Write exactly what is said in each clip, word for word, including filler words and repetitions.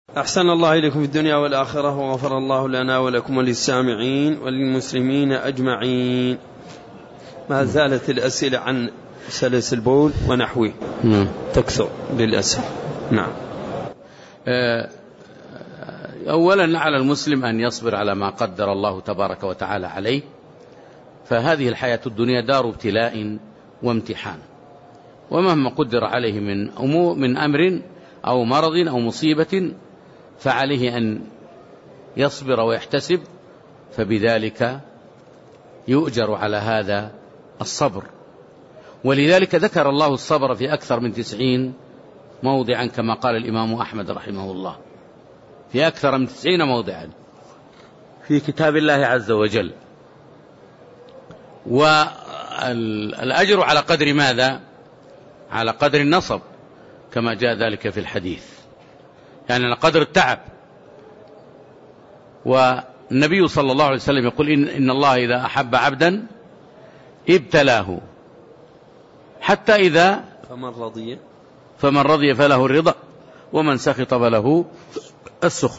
أحسن الله إليكم في الدنيا والآخرة، وغفر الله لنا ولكم وللسامعين وللمسلمين أجمعين. ما زالت الأسئلة عن سلس البول ونحوه نعم. تكثر للأسف. نعم. أولا على المسلم أن يصبر على ما قدر الله تبارك وتعالى عليه، فهذه الحياة الدنيا دار ابتلاء وامتحان، ومهما قدر عليه من أمور من أمر أو مرض أو مصيبة فعليه أن يصبر ويحتسب، فبذلك يؤجر على هذا الصبر. ولذلك ذكر الله الصبر في أكثر من تسعين موضعا كما قال الإمام أحمد رحمه الله، في أكثر من تسعين موضعا في كتاب الله عز وجل. والأجر على قدر ماذا؟ على قدر النصب كما جاء ذلك في الحديث، يعني على قدر التعب. والنبي صلى الله عليه وسلم يقول إن, إن الله إذا أحب عبدا ابتلاه حتى إذا فمن رضي فمن رضي فله الرضا ومن سخط فله السخط.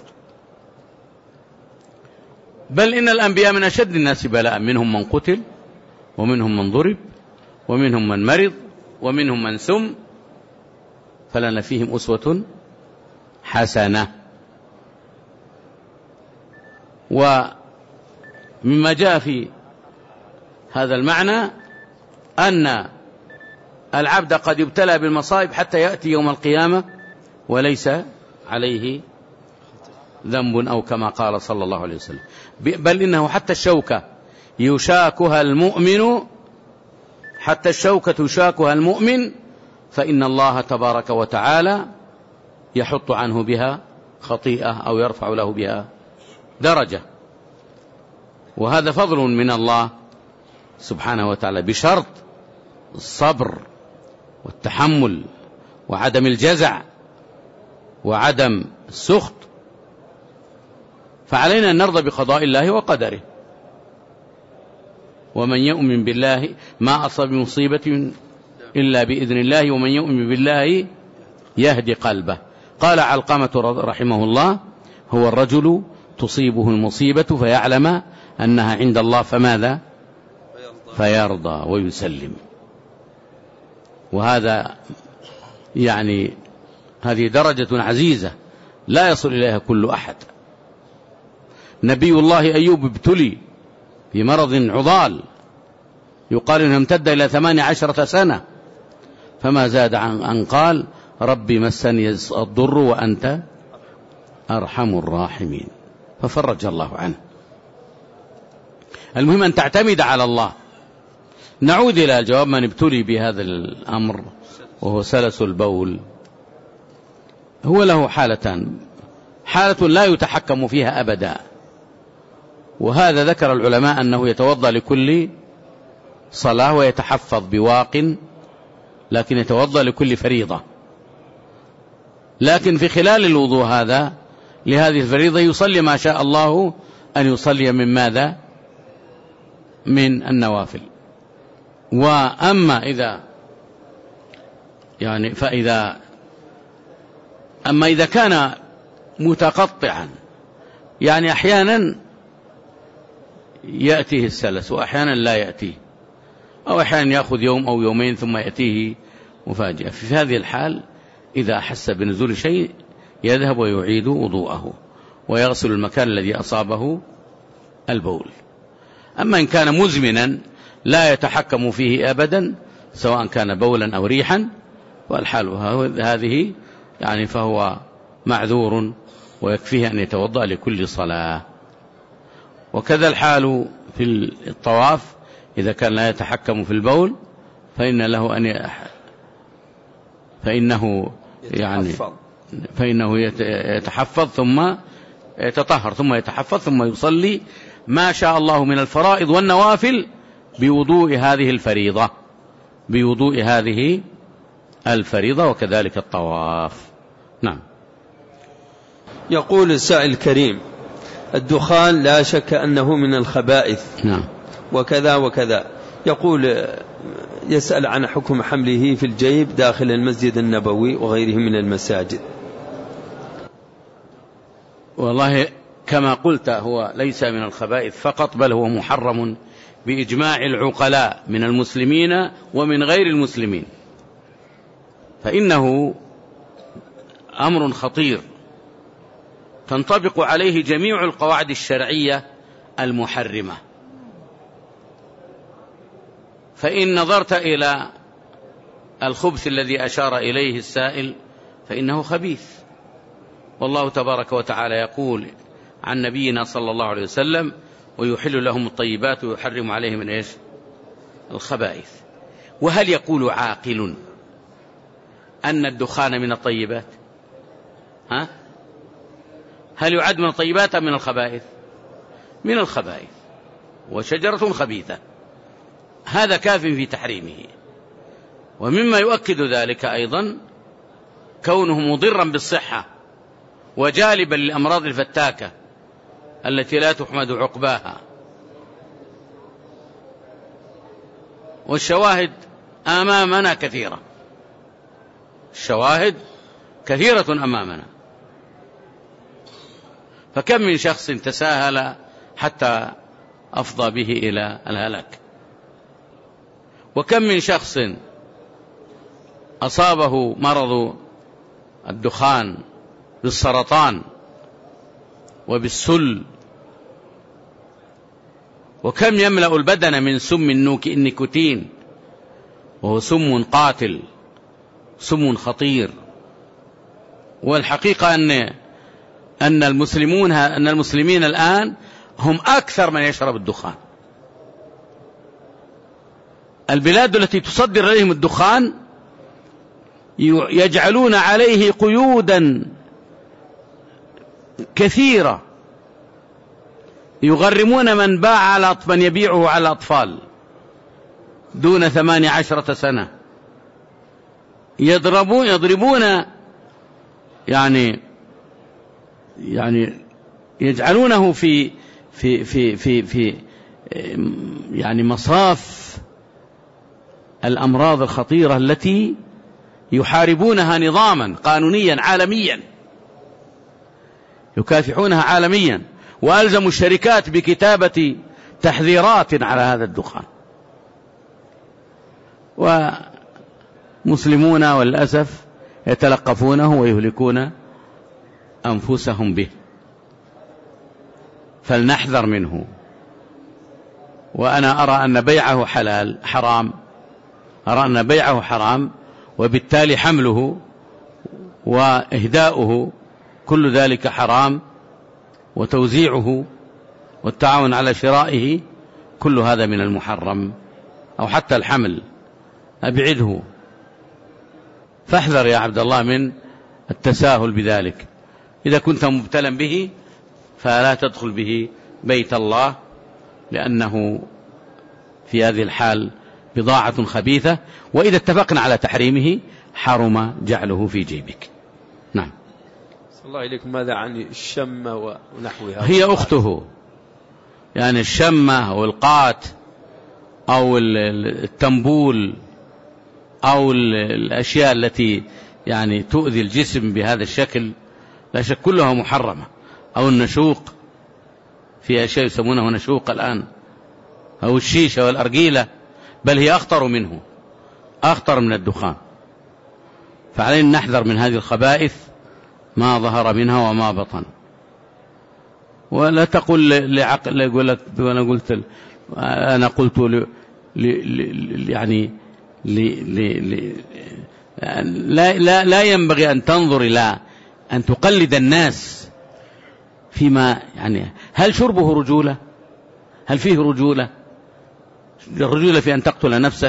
بل إن الأنبياء من أشد الناس بلاء، منهم من قتل ومنهم من ضرب ومنهم من مرض ومنهم من سم، فلنا فيهم أسوة حسنة. ومما جاء في هذا المعنى أن العبد قد يبتلى بالمصائب حتى يأتي يوم القيامة وليس عليه ذنب، أو كما قال صلى الله عليه وسلم، بل إنه حتى الشوكة يشاكها المؤمن حتى الشوكة يشاكها المؤمن فإن الله تبارك وتعالى يحط عنه بها خطيئة أو يرفع له بها درجة. وهذا فضل من الله سبحانه وتعالى، بشرط الصبر والتحمل وعدم الجزع وعدم السخط. فعلينا أن نرضى بقضاء الله وقدره. ومن يؤمن بالله ما أصاب مصيبة إلا بإذن الله ومن يؤمن بالله يهدي قلبه. قال علقمة رحمه الله: هو الرجل تصيبه المصيبة فيعلم أنها عند الله فماذا؟ فيرضى ويسلم. وهذا يعني هذه درجة عزيزة لا يصل إليها كل أحد. نبي الله أيوب ابتلي بمرض عضال يقال إنه امتد إلى ثمان عشرة سنة، فما زاد عن أن قال: ربي مسني الضر وأنت أرحم الراحمين، ففرج الله عنه. المهم أن تعتمد على الله. نعود إلى جواب من ابتلي بهذا الأمر وهو سلس البول. هو له حالتان: حالة لا يتحكم فيها أبدا، وهذا ذكر العلماء أنه يتوضأ لكل صلاة ويتحفظ بواق، لكن يتوضأ لكل فريضة. لكن في خلال الوضوء هذا لهذه الفريضة يصلي ما شاء الله أن يصلي من ماذا؟ من النوافل. وأما إذا يعني فإذا أما إذا كان متقطعا، يعني أحيانا يأتيه السلس وأحيانا لا يأتيه، أو أحيانا يأخذ يوم أو يومين ثم يأتيه مفاجأة، في هذه الحال إذا أحس بنزول شيء يذهب ويعيد وضوءه ويغسل المكان الذي أصابه البول. أما إن كان مزمنا لا يتحكم فيه أبدا سواء كان بولا أو ريحا والحال هذه يعني فهو معذور ويكفيه أن يتوضأ لكل صلاة. وكذا الحال في الطواف، إذا كان لا يتحكم في البول فإن له أن ي... فإنه يعني فإنه يتحفظ ثم يتطهر ثم يتحفظ ثم يصلي ما شاء الله من الفرائض والنوافل بوضوء هذه الفريضة بوضوء هذه الفريضة وكذلك الطواف. نعم. يقول السائل الكريم: الدخان لا شك أنه من الخبائث. نعم. وكذا وكذا. يقول يسأل عن حكم حمله في الجيب داخل المسجد النبوي وغيره من المساجد. والله كما قلت هو ليس من الخبائث فقط، بل هو محرم بإجماع العقلاء من المسلمين ومن غير المسلمين، فإنه أمر خطير تنطبق عليه جميع القواعد الشرعية المحرمة. فإن نظرت إلى الخبث الذي أشار إليه السائل فإنه خبيث، والله تبارك وتعالى يقول عن نبينا صلى الله عليه وسلم: ويحل لهم الطيبات ويحرم عليهم من إيش؟ الخبائث. وهل يقول عاقل أن الدخان من الطيبات؟ ها؟ هل يعد من الطيبات أم من الخبائث؟ من الخبائث، وشجرة خبيثة، هذا كاف في تحريمه. ومما يؤكد ذلك أيضا كونه مضرا بالصحة وجالبا للأمراض الفتاكة التي لا تحمد عقباها. والشواهد أمامنا كثيرة، الشواهد كثيرة أمامنا، فكم من شخص تساهل حتى أفضى به إلى الهلاك، وكم من شخص أصابه مرض الدخان بالسرطان وبالسل، وكم يملأ البدن من سم النيكوتين، وهو سم قاتل، سم خطير. والحقيقة أن أن المسلمون أن المسلمين الآن هم أكثر من يشرب الدخان. البلاد التي تصدر إليهم الدخان يجعلون عليه قيودا كثيرة، يغرمون من باع على من يبيعه على الأطفال دون ثمان عشرة سنة، يضربون يضربون يعني يعني يجعلونه في في في في في يعني مصاف الأمراض الخطيرة التي يحاربونها نظاما قانونيا عالميا، يكافحونها عالميا، وألزموا الشركات بكتابة تحذيرات على هذا الدخان. ومسلمون والأسف يتلقفونه ويهلكون أنفسهم به، فلنحذر منه. وأنا أرى أن بيعه حلال حرام، أرى أن بيعه حرام، وبالتالي حمله وإهداؤه كل ذلك حرام، وتوزيعه والتعاون على شرائه كل هذا من المحرم، أو حتى الحمل أبعده. فاحذر يا عبد الله من التساهل بذلك. إذا كنت مبتلا به فلا تدخل به بيت الله، لأنه في هذه الحال بضاعة خبيثة، وإذا اتفقنا على تحريمه حرم جعله في جيبك. نعم. صلى الله عليكم. ماذا عن الشمة ونحوها؟ هي أخته، يعني الشمة أو القات أو التنبول أو الأشياء التي يعني تؤذي الجسم بهذا الشكل لا شك كلها محرمة، أو النشوق، في أشياء يسمونه نشوق الآن، أو الشيشة والأرجيلة، بل هي أخطر منه، أخطر من الدخان. فعلينا نحذر من هذه الخبائث ما ظهر منها وما بطن. ولا تقل لعقل، يقول لك أنا قلت أنا قلت ل ل يعني ل ل لا لا لا ينبغي أن تنظر إلى أن تقلد الناس فيما يعني. هل شربه رجولة؟ هل فيه رجولة؟ الرجولة في أن تقتل نفسك.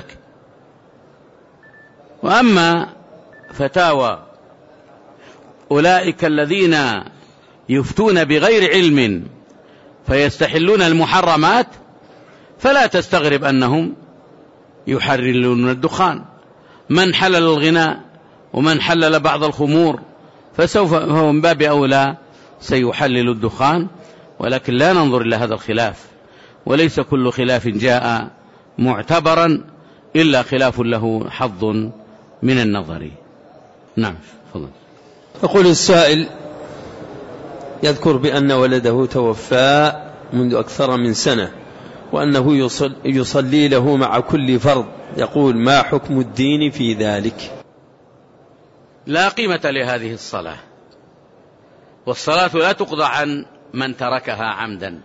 وأما فتاوى أولئك الذين يفتون بغير علم فيستحلون المحرمات فلا تستغرب أنهم يحررون الدخان. من حلل الغناء ومن حلل بعض الخمور فسوف هو من باب أولى سيحلل الدخان. ولكن لا ننظر إلى هذا الخلاف، وليس كل خلاف جاء معتبرا إلا خلاف له حظ من النظر. نعم. فضل. يقول السائل: يذكر بأن ولده توفى منذ أكثر من سنة وأنه يصل يصلي له مع كل فرض، يقول ما حكم الدين في ذلك؟ لا قيمة لهذه الصلاة، والصلاة لا تقضى عن من تركها عمدا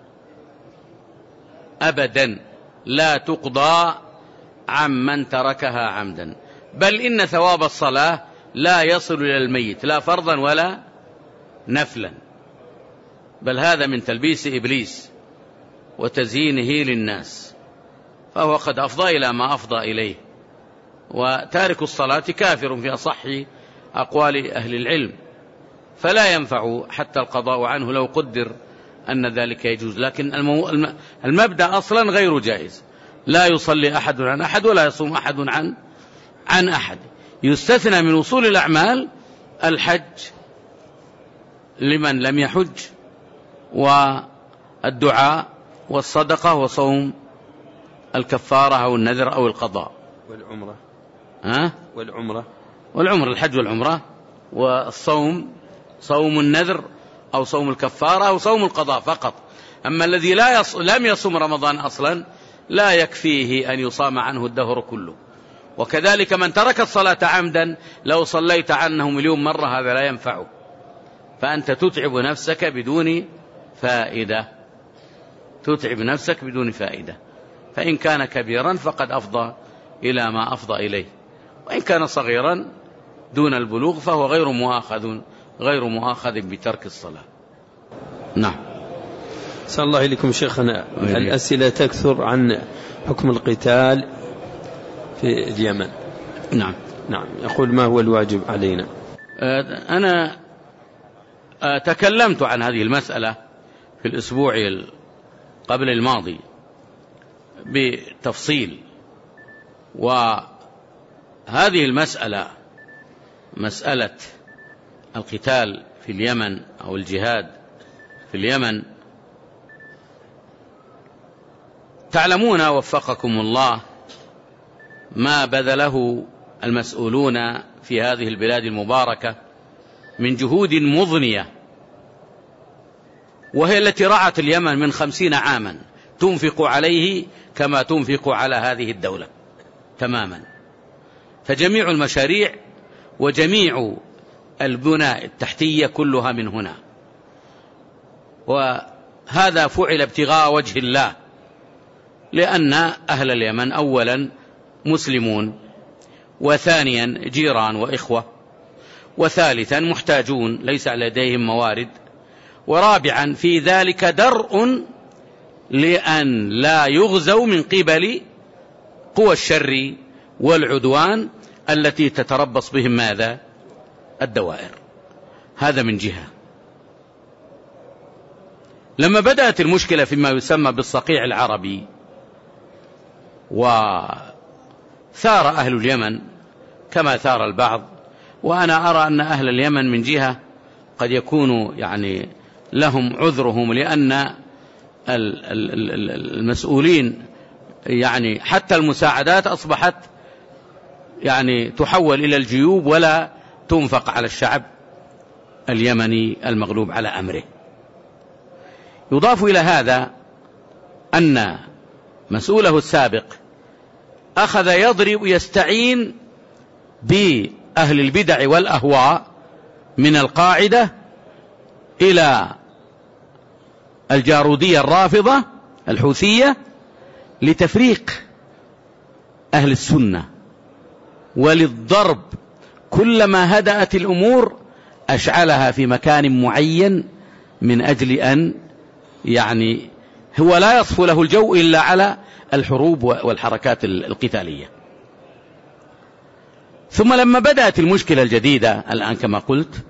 أبدا، لا تقضى عن من تركها عمدا، بل إن ثواب الصلاة لا يصل إلى الميت لا فرضا ولا نفلا، بل هذا من تلبيس إبليس وتزيينه للناس، فهو قد أفضى إلى ما أفضى إليه. وتارك الصلاة كافر في أصح أقوال أهل العلم، فلا ينفع حتى القضاء عنه لو قدر أن ذلك يجوز، لكن المبدأ أصلا غير جائز، لا يصلي أحد عن أحد ولا يصوم أحد عن عن أحد. يستثنى من وصول الأعمال الحج لمن لم يحج، والدعاء والصدقة وصوم الكفارة أو النذر أو القضاء والعمرة ها؟ والعمرة والعمرة الحج والعمرة، والصوم صوم النذر أو صوم الكفارة أو صوم القضاء فقط. أما الذي لا يص... لم يصوم رمضان أصلا لا يكفيه أن يصام عنه الدهر كله. وكذلك من ترك الصلاة عمدا لو صليت عنه مليون مرة هذا لا ينفعه، فأنت تتعب نفسك بدون فائدة، تتعب نفسك بدون فائدة. فإن كان كبيرا فقد أفضى إلى ما أفضى إليه، وإن كان صغيرا دون البلوغ فهو غير مؤاخذ غير مؤاخذ بترك الصلاة. نعم. صلى الله عليكم شيخنا، الأسئلة تكثر عن حكم القتال في اليمن. نعم نعم. يقول ما هو الواجب علينا؟ أنا تكلمت عن هذه المسألة في الأسبوع قبل الماضي بتفصيل، وهذه المسألة مسألة القتال في اليمن أو الجهاد في اليمن، تعلمون وفقكم الله ما بذله المسؤولون في هذه البلاد المباركة من جهود مضنية، وهي التي رعت اليمن من خمسين عاما تنفق عليه كما تنفق على هذه الدولة تماما. فجميع المشاريع وجميع البنى التحتية كلها من هنا، وهذا فعل ابتغاء وجه الله، لأن أهل اليمن أولا مسلمون، وثانيا جيران وإخوة، وثالثا محتاجون ليس لديهم موارد، ورابعا في ذلك درء لأن لا يغزوا من قبل قوى الشر والعدوان التي تتربص بهم ماذا؟ الدوائر. هذا من جهة. لما بدأت المشكلة فيما يسمى بالصقيع العربي وثار أهل اليمن كما ثار البعض، وأنا أرى أن أهل اليمن من جهة قد يكونوا يعني لهم عذرهم، لأن المسؤولين يعني حتى المساعدات أصبحت يعني تحول إلى الجيوب ولا تنفق على الشعب اليمني المغلوب على أمره. يضاف إلى هذا أن مسؤوله السابق أخذ يضرب يستعين بأهل البدع والأهواء من القاعدة إلى الجارودية الرافضة الحوثية لتفريق أهل السنة وللضرب. كلما هدأت الأمور أشعلها في مكان معين من أجل أن يعني هو لا يصف له الجو إلا على الحروب والحركات القتالية. ثم لما بدأت المشكلة الجديدة الآن كما قلت،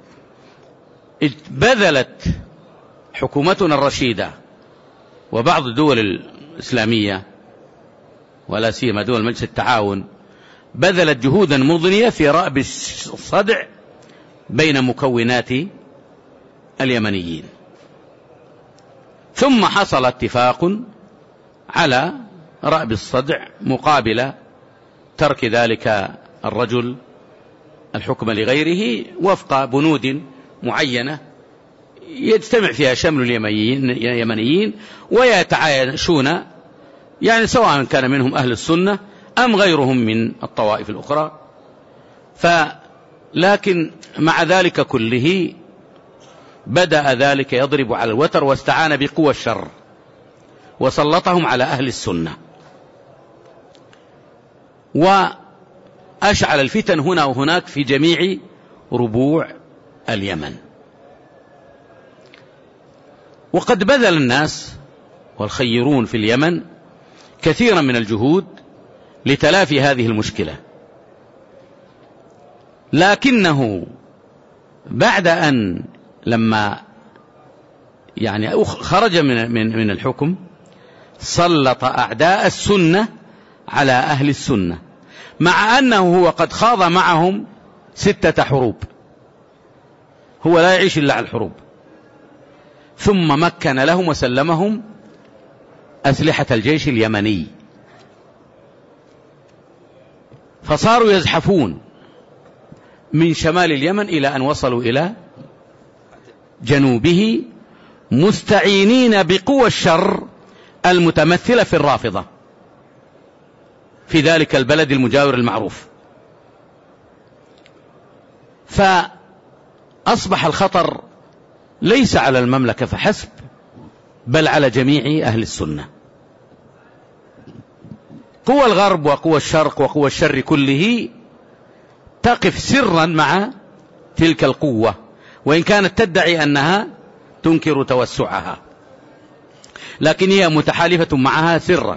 بذلت حكومتنا الرشيدة وبعض الدول الإسلامية ولا سيما دول مجلس التعاون بذلت جهودا مضنية في رأب الصدع بين مكونات اليمنيين، ثم حصل اتفاق على رأب الصدع مقابل ترك ذلك الرجل الحكم لغيره وفق بنود معينة يجتمع فيها شمل اليمنيين ويتعايشون، يعني سواء كان منهم أهل السنة أم غيرهم من الطوائف الأخرى. فلكن مع ذلك كله بدأ ذلك يضرب على الوتر، واستعان بقوى الشر وسلطهم على أهل السنة، وأشعل الفتن هنا وهناك في جميع ربوع اليمن. وقد بذل الناس والخيرون في اليمن كثيرا من الجهود لتلافي هذه المشكلة، لكنه بعد أن لما يعني خرج من من من الحكم سلط أعداء السنة على أهل السنة، مع أنه هو قد خاض معهم ستة حروب، هو لا يعيش إلا على الحروب، ثم مكن لهم وسلمهم أسلحة الجيش اليمني، فصاروا يزحفون من شمال اليمن إلى أن وصلوا إلى جنوبه، مستعينين بقوى الشر المتمثلة في الرافضة في ذلك البلد المجاور المعروف. فأصبح الخطر ليس على المملكة فحسب، بل على جميع أهل السنة. قوى الغرب وقوى الشرق وقوى الشر كله تقف سرا مع تلك القوة، وإن كانت تدعي أنها تنكر توسعها، لكن هي متحالفة معها سرا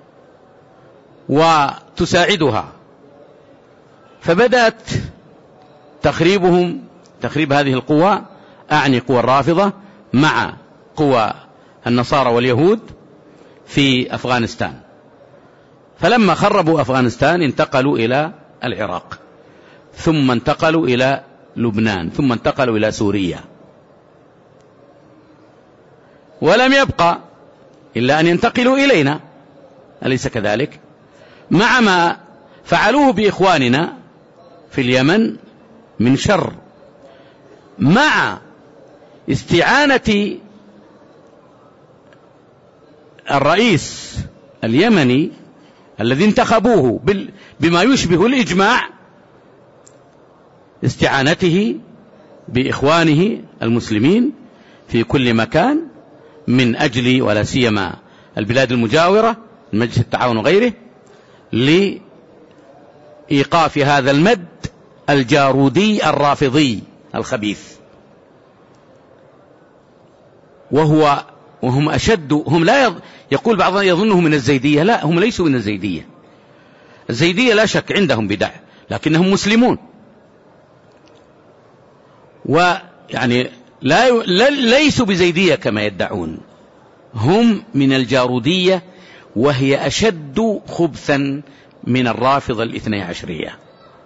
وتساعدها. فبدأت تخريبهم، تخريب هذه القوى، أعني قوى الرافضة مع قوى النصارى واليهود في أفغانستان. فلما خربوا أفغانستان انتقلوا إلى العراق، ثم انتقلوا إلى لبنان، ثم انتقلوا إلى سوريا، ولم يبقى إلا أن ينتقلوا إلينا، أليس كذلك؟ مع ما فعلوه بإخواننا في اليمن من شر، مع استعانة الرئيس اليمني الذي انتخبوه بما يشبه الإجماع، استعانته بإخوانه المسلمين في كل مكان من أجل ولا سيما البلاد المجاورة، مجلس التعاون وغيره، لإيقاف هذا المد الجارودي الرافضي الخبيث. وهو وهم أشد، هم لا يقول بعضهم يظنهم من الزيدية، لا، هم ليسوا من الزيدية. الزيدية لا شك عندهم بدع، لكنهم مسلمون، ويعني لا ليسوا بزيدية كما يدعون، هم من الجارودية، وهي أشد خبثا من الرافضة الاثني عشرية.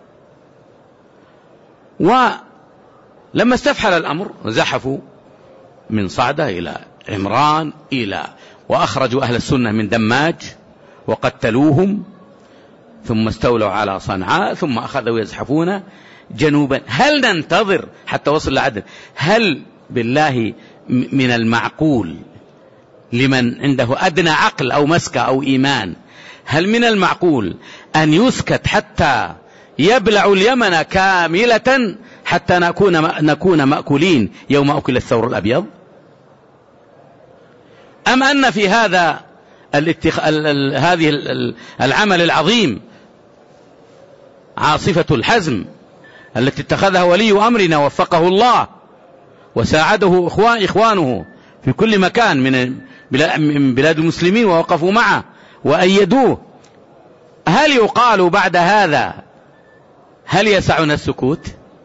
ولما استفحل الأمر زحفوا من صعدة إلى عمران إلى وأخرجوا أهل السنة من دماج وقتلوهم، ثم استولوا على صنعاء، ثم أخذوا يزحفون جنوبا. هل ننتظر حتى وصل لعدن؟ هل بالله من المعقول لمن عنده أدنى عقل أو مسكة أو إيمان، هل من المعقول أن يسكت حتى يبلع اليمن كاملة حتى نكون نكون مأكولين يوم أكل الثور الأبيض؟ أم أن في هذا الاتخ... ال... ال... هذه ال... العمل العظيم عاصفة الحزم التي اتخذها ولي أمرنا وفقه الله وساعده إخوان... إخوانه في كل مكان من بلاد المسلمين ووقفوا معه وأيدوه، هل يقال بعد هذا هل يسعنا السكوت؟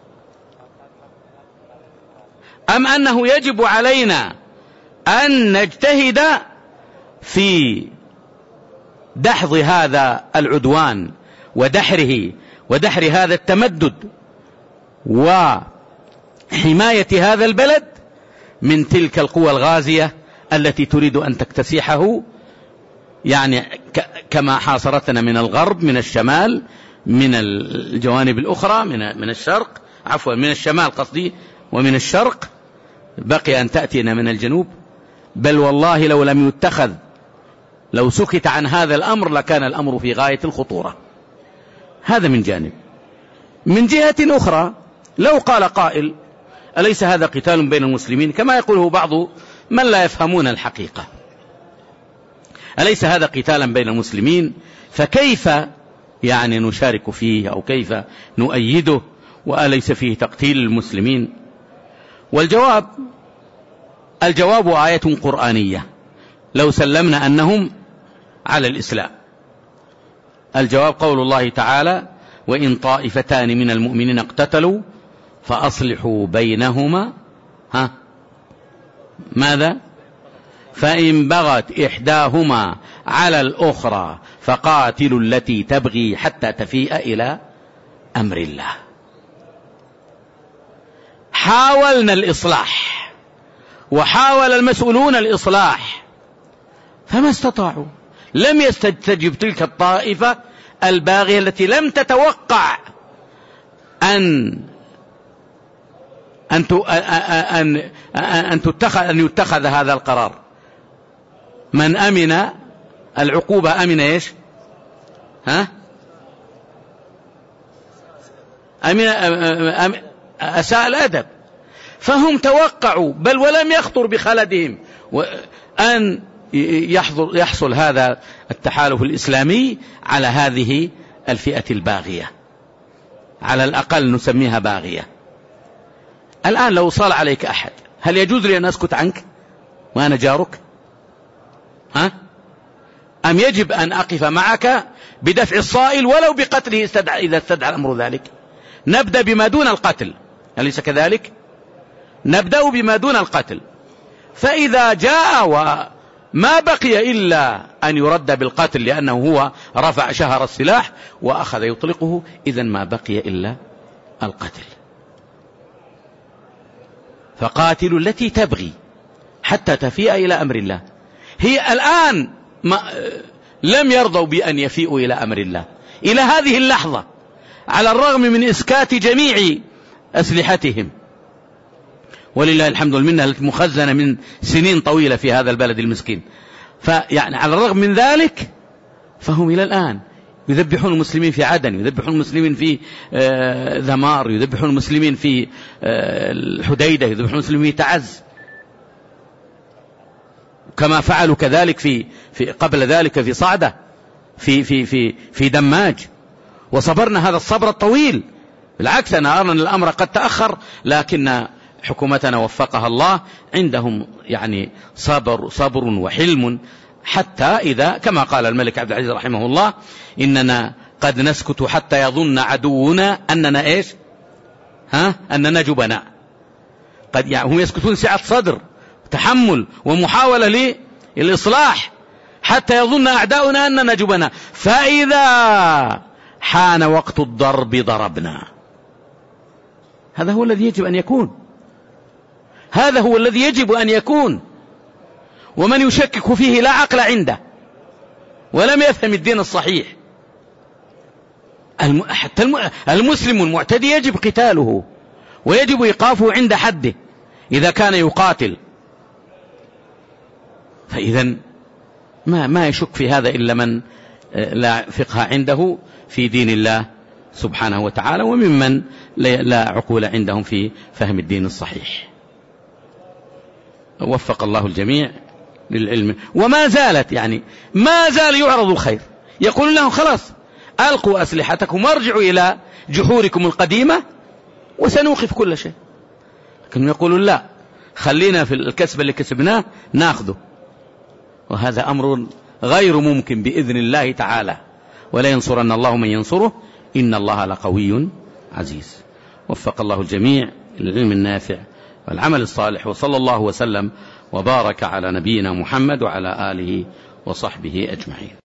أم أنه يجب علينا أن نجتهد في دحض هذا العدوان ودحره ودحر هذا التمدد وحماية هذا البلد من تلك القوى الغازية التي تريد أن تكتسحه، يعني كما حاصرتنا من الغرب، من الشمال، من الجوانب الأخرى، من من الشرق، عفوا من الشمال قصدي، ومن الشرق، بقي أن تأتينا من الجنوب؟ بل والله لو لم يتخذ، لو سكت عن هذا الأمر لكان الأمر في غاية الخطورة. هذا من جانب. من جهة أخرى، لو قال قائل أليس هذا قتال بين المسلمين كما يقوله بعض من لا يفهمون الحقيقة، أليس هذا قتالا بين المسلمين فكيف يعني نشارك فيه أو كيف نؤيده وأليس فيه تقتيل المسلمين؟ والجواب الجواب آية قرآنية لو سلمنا أنهم على الإسلام. الجواب قول الله تعالى وإن طائفتان من المؤمنين اقتتلوا فأصلحوا بينهما ها ماذا؟ فإن بغت إحداهما على الأخرى فقاتلوا التي تبغي حتى تفيء إلى أمر الله. حاولنا الإصلاح وحاول المسؤولون الإصلاح فما استطاعوا، لم يستجب تلك الطائفة الباغية التي لم تتوقع أن أن أن أن تتخذ أن يتخذ هذا القرار. من أمن العقوبة أمن إيش؟ ها؟ أمن أساء الأدب. فهم توقعوا بل ولم يخطر بخلدهم أن يحصل هذا التحالف الإسلامي على هذه الفئة الباغية، على الأقل نسميها باغية. الآن لو صال عليك أحد هل يجوز لي أن أسكت عنك وأنا جارك؟ ها؟ أم يجب أن أقف معك بدفع الصائل ولو بقتله استدعى إذا استدعى الأمر ذلك؟ نبدأ بما دون القتل، أليس كذلك؟ نبدأ بما دون القتل. فإذا جاء وما بقي إلا أن يرد بالقتل لأنه هو رفع شهر السلاح وأخذ يطلقه، إذن ما بقي إلا القتل. فقاتلوا التي تبغي حتى تفيء إلى أمر الله. هي الآن ما لم يرضوا بأن يفيئوا إلى أمر الله إلى هذه اللحظة، على الرغم من إسكات جميع أسلحتهم، ولله الحمد والمنة التي مخزنة من سنين طويلة في هذا البلد المسكين. فيعني على الرغم من ذلك فهم إلى الآن يذبحون المسلمين في عدن، يذبحون المسلمين في ذمار، يذبحون المسلمين في الحديدة، يذبحون المسلمين في تعز، كما فعلوا كذلك في, في قبل ذلك في صعدة، في, في, في, في دماج. وصبرنا هذا الصبر الطويل. بالعكس أنا أرى أن الأمر قد تأخر، لكن حكومتنا وفقها الله عندهم يعني صبر, صبر وحلم، حتى إذا كما قال الملك عبد العزيز رحمه الله إننا قد نسكت حتى يظن عدونا أننا إيش ها أننا جبناء. قد يعني هم يسكتون سعة صدر تحمل ومحاولة للإصلاح حتى يظن أعداؤنا أننا جبناء، فإذا حان وقت الضرب ضربنا. هذا هو الذي يجب أن يكون، هذا هو الذي يجب أن يكون. ومن يشكك فيه لا عقل عنده ولم يفهم الدين الصحيح. حتى المسلم المعتدي يجب قتاله ويجب إيقافه عند حده إذا كان يقاتل. فإذا ما ما يشك في هذا إلا من لا فقه عنده في دين الله سبحانه وتعالى، وممن لا عقول عندهم في فهم الدين الصحيح. وفق الله الجميع للعلم. وما زالت يعني ما زال يعرض الخير، يقول لهم خلاص ألقوا أسلحتكم وارجعوا إلى جحوركم القديمة وسنوقف كل شيء. لكن يقولون لا، خلينا في الكسب اللي كسبناه ناخذه، وهذا أمر غير ممكن بإذن الله تعالى. ولا ينصرن الله من ينصره إن الله لقوي عزيز. وفق الله الجميع للعلم النافع والعمل الصالح، وصلى الله وسلم وبارك على نبينا محمد وعلى آله وصحبه أجمعين.